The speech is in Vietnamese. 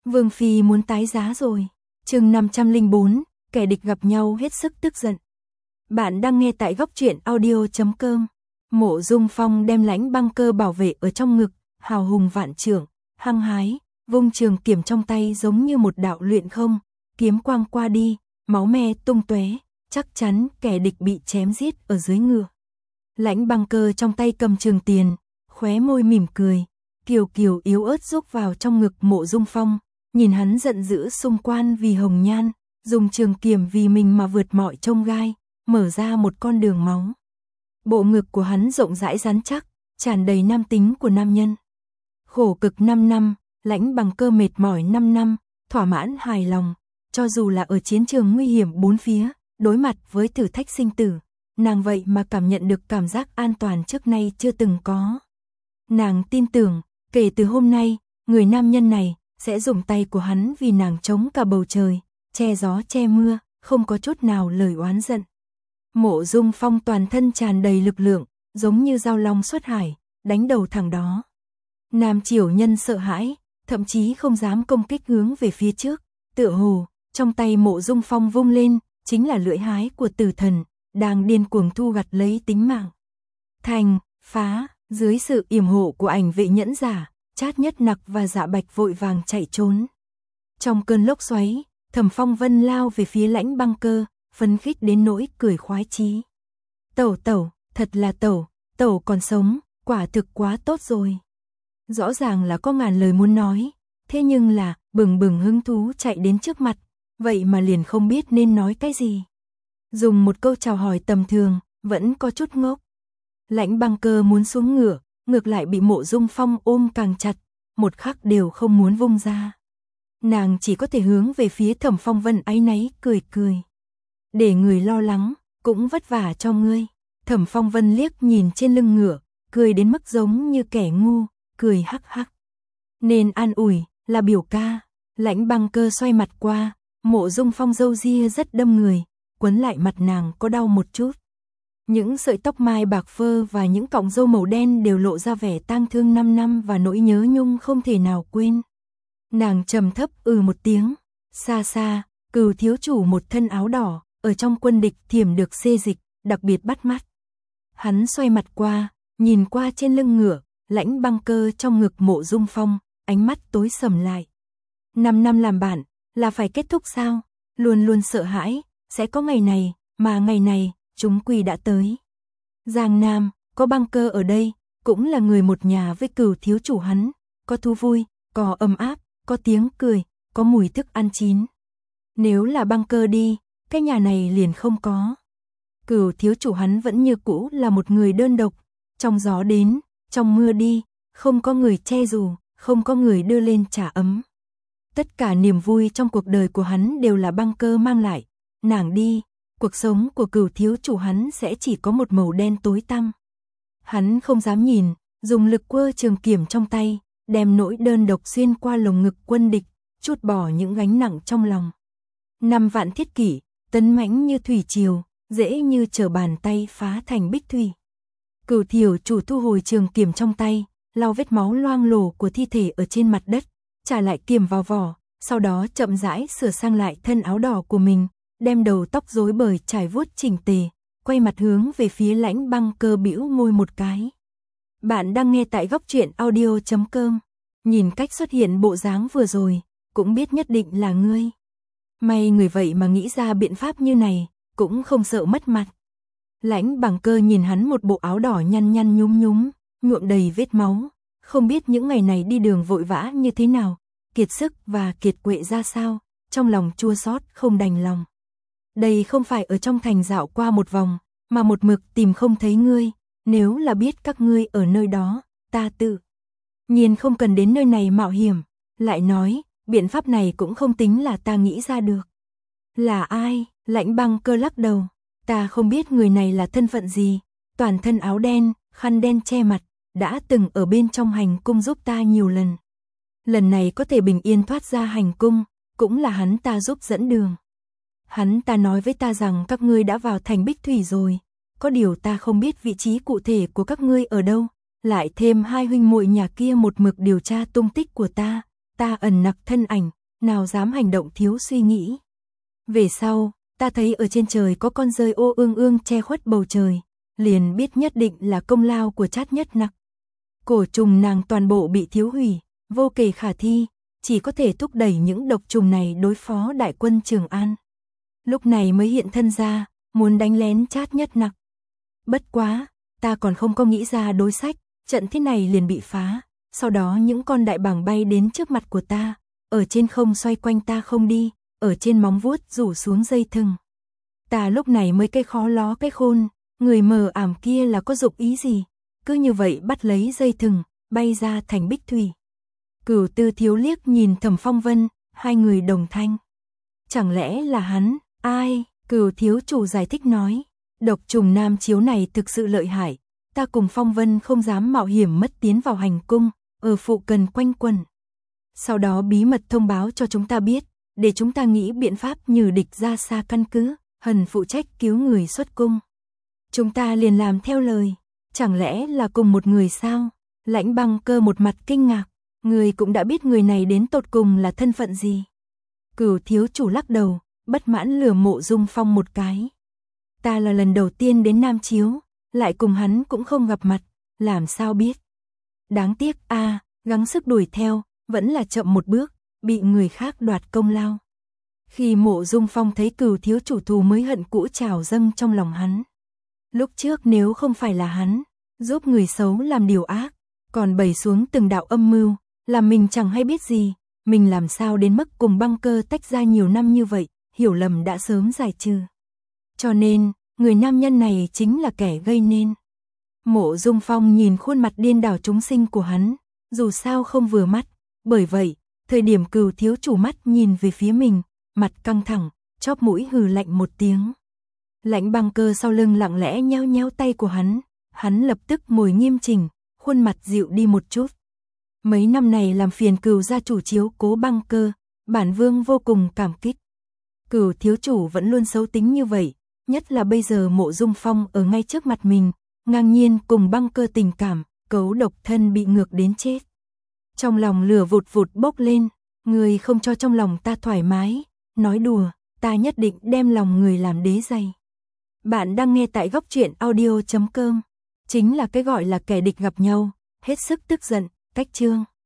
Vương Phi muốn tái giá rồi. Chương 504, kẻ địch gặp nhau hết sức tức giận. Bạn đang nghe tại góc truyện audio.com. Mộ Dung Phong đem Lãnh Băng Cơ bảo vệ ở trong ngực, hào hùng vạn trượng, hăng hái, vung trường kiếm trong tay giống như một đạo luyện không, kiếm quang qua đi, máu me tung tóe, chắc chắn kẻ địch bị chém giết ở dưới ngựa. Lãnh Băng Cơ trong tay cầm trường tiền, khóe môi mỉm cười, kiều kiều yếu ớt rúc vào trong ngực Mộ Dung Phong, nhìn hắn giận dữ xung quan vì hồng nhan, dùng trường kiếm vì mình mà vượt mọi chông gai, mở ra một con đường máu. Bộ ngực của hắn rộng rãi rắn chắc, tràn đầy nam tính của nam nhân. Khổ cực 5 năm, Lãnh Băng Cơ mệt mỏi 5 năm, thỏa mãn hài lòng, cho dù là ở chiến trường nguy hiểm bốn phía, đối mặt với thử thách sinh tử, nàng vậy mà cảm nhận được cảm giác an toàn trước nay chưa từng có. Nàng tin tưởng, kể từ hôm nay, người nam nhân này sẽ dùng tay của hắn vì nàng chống cả bầu trời, che gió che mưa, không có chút nào lời oán giận. Mộ Dung Phong toàn thân tràn đầy lực lượng, giống như dao long xuất hải, đánh đầu thẳng đó. Nam triều nhân sợ hãi, thậm chí không dám công kích hướng về phía trước, tựa hồ trong tay Mộ Dung Phong vung lên, chính là lưỡi hái của tử thần, đang điên cuồng thu gặt lấy tính mạng. Thành, phá, dưới sự yểm hộ của ảnh vệ nhẫn giả, Trát Nhất Nặc và Dạ Bạch vội vàng chạy trốn. Trong cơn lốc xoáy, Thẩm Phong Vân lao về phía Lãnh Băng Cơ, phấn khích đến nỗi cười khoái chí. Tẩu, thật là tẩu còn sống, quả thực quá tốt rồi. Rõ ràng là có ngàn lời muốn nói, thế nhưng là bừng bừng hứng thú chạy đến trước mặt, vậy mà liền không biết nên nói cái gì. Dùng một câu chào hỏi tầm thường, vẫn có chút ngốc. Lãnh Băng Cơ muốn xuống ngựa, ngược lại bị Mộ Dung Phong ôm càng chặt, một khắc đều không muốn vung ra. Nàng chỉ có thể hướng về phía Thẩm Phong Vân áy náy cười. Để người lo lắng, cũng vất vả cho ngươi. Thẩm Phong Vân liếc nhìn trên lưng ngựa, cười đến mức giống như kẻ ngu, cười hắc hắc. Nên an ủi, là biểu ca. Lãnh Băng Cơ xoay mặt qua, Mộ Dung Phong râu ria rất đâm người, quấn lại mặt nàng có đau một chút. Những sợi tóc mai bạc phơ và những cọng râu màu đen đều lộ ra vẻ tang thương 5 năm và nỗi nhớ nhung không thể nào quên. Nàng trầm thấp một tiếng, xa xa, Cửu thiếu chủ một thân áo đỏ, ở trong quân địch thiểm được xê dịch, đặc biệt bắt mắt. Hắn xoay mặt qua, nhìn qua trên lưng ngựa, Lãnh Băng Cơ trong ngực Mộ Dung Phong, ánh mắt tối sầm lại. 5 năm làm bạn, là phải kết thúc sao? Luôn luôn sợ hãi, sẽ có ngày này, mà ngày này, chúng quy đã tới. Giang Nam, có Băng Cơ ở đây, cũng là người một nhà với Cửu thiếu chủ hắn, có thú vui, có ấm áp, có tiếng cười, có mùi thức ăn chín. Nếu là Băng Cơ đi, cái nhà này liền không có. Cửu thiếu chủ hắn vẫn như cũ là một người đơn độc, trong gió đến, trong mưa đi, không có người che dù, không có người đưa lên trà ấm. Tất cả niềm vui trong cuộc đời của hắn đều là Băng Cơ mang lại, nàng đi, cuộc sống của Cửu thiếu chủ hắn sẽ chỉ có một màu đen tối tăm. Hắn không dám nhìn, dùng lực quơ trường kiếm trong tay, đem nỗi đơn độc xuyên qua lồng ngực quân địch, trút bỏ những gánh nặng trong lòng. 5 vạn thiết kỷ, tấn mãnh như thủy triều, dễ như trở bàn tay phá thành bích thủy. Cửu thiếu chủ thu hồi trường kiếm trong tay, lau vết máu loang lổ của thi thể ở trên mặt đất, trả lại kiếm vào vỏ, sau đó chậm rãi sửa sang lại thân áo đỏ của mình, đem đầu tóc rối bời trải vuốt chỉnh tề, quay mặt hướng về phía Lãnh Băng Cơ bĩu môi một cái. Bạn đang nghe tại góc truyện audio.com. Nhìn cách xuất hiện bộ dáng vừa rồi, cũng biết nhất định là ngươi. May người vậy mà nghĩ ra biện pháp như này, cũng không sợ mất mặt. Lãnh Băng Cơ nhìn hắn một bộ áo đỏ nhăn nhăn nhúm, nhuộm đầy vết máu, không biết những ngày này đi đường vội vã như thế nào, kiệt sức và kiệt quệ ra sao, trong lòng chua xót không đành lòng. Đây không phải ở trong thành dạo qua một vòng, mà một mực tìm không thấy ngươi, nếu là biết các ngươi ở nơi đó, ta tự nhiên không cần đến nơi này mạo hiểm, lại nói, biện pháp này cũng không tính là ta nghĩ ra được. Là ai? Lãnh Băng Cơ lắc đầu, ta không biết người này là thân phận gì, toàn thân áo đen, khăn đen che mặt, đã từng ở bên trong hành cung giúp ta nhiều lần. Lần này có thể bình yên thoát ra hành cung, cũng là hắn ta giúp dẫn đường. Hắn ta nói với ta rằng các ngươi đã vào thành Bích Thủy rồi, có điều ta không biết vị trí cụ thể của các ngươi ở đâu, lại thêm hai huynh muội nhà kia một mực điều tra tung tích của ta, ta ẩn nặc thân ảnh, nào dám hành động thiếu suy nghĩ. Về sau, ta thấy ở trên trời có con dơi ô ương ương che khuất bầu trời, liền biết nhất định là công lao của Trát Nhất Nặc. Cổ trùng nàng toàn bộ bị thiếu hủy, vô kể khả thi, chỉ có thể thúc đẩy những độc trùng này đối phó đại quân Trường An. Lúc này mới hiện thân ra, muốn đánh lén Trát Nhất Nặc. Bất quá, ta còn không có nghĩ ra đối sách, trận thế này liền bị phá, sau đó những con đại bàng bay đến trước mặt của ta, ở trên không xoay quanh ta không đi, ở trên móng vuốt rủ xuống dây thừng. Ta lúc này mới cái khó ló cái khôn, người mờ ảm kia là có dụng ý gì, cứ như vậy bắt lấy dây thừng, bay ra thành bích thủy. Cửu Tư Thiếu liếc nhìn Thẩm Phong Vân, hai người đồng thanh. Chẳng lẽ là hắn, ai? Cửu thiếu chủ giải thích nói, độc trùng nam chiếu này thực sự lợi hại, ta cùng Phong Vân không dám mạo hiểm mất tiến vào hành cung, ở phụ cận quanh quẩn. Sau đó bí mật thông báo cho chúng ta biết, để chúng ta nghĩ biện pháp nhử địch ra xa căn cứ, Hần phụ trách cứu người xuất cung. Chúng ta liền làm theo lời, chẳng lẽ là cùng một người sao? Lãnh Băng Cơ một mặt kinh ngạc, người cũng đã biết người này đến tột cùng là thân phận gì. Cửu thiếu chủ lắc đầu, bất mãn lườm Mộ Dung Phong một cái. Ta là lần đầu tiên đến Nam Chiếu, lại cùng hắn cũng không gặp mặt, làm sao biết. Đáng tiếc gắng sức đuổi theo, vẫn là chậm một bước, bị người khác đoạt công lao. Khi Mộ Dung Phong thấy Cửu thiếu chủ thù mới hận cũ trào dâng trong lòng hắn. Lúc trước nếu không phải là hắn, giúp người xấu làm điều ác, còn bày xuống từng đạo âm mưu, làm mình chẳng hay biết gì, mình làm sao đến mức cùng Băng Cơ tách ra nhiều năm như vậy, hiểu lầm đã sớm giải trừ. Cho nên, người nam nhân này chính là kẻ gây nên. Mộ Dung Phong nhìn khuôn mặt điên đảo chúng sinh của hắn, dù sao không vừa mắt, bởi vậy, thời điểm Cửu thiếu chủ mắt nhìn về phía mình, mặt căng thẳng, chóp mũi hừ lạnh một tiếng. Lãnh Băng Cơ sau lưng lặng lẽ nheo nheo tay của hắn lập tức ngồi nghiêm chỉnh, khuôn mặt dịu đi một chút. Mấy năm này làm phiền Cửu gia chủ chiếu cố Băng Cơ, bản vương vô cùng cảm kích. Cửu thiếu chủ vẫn luôn xấu tính như vậy, nhất là bây giờ Mộ Dung Phong ở ngay trước mặt mình, ngang nhiên cùng Băng Cơ tình cảm, cấu độc thân bị ngược đến chết. Trong lòng lửa vụt vụt bốc lên, người không cho trong lòng ta thoải mái, nói đùa, ta nhất định đem lòng người làm đế dày. Bạn đang nghe tại Góc Truyện Audio.com, chính là cái gọi là kẻ địch gặp nhau, hết sức tức giận, cách chương.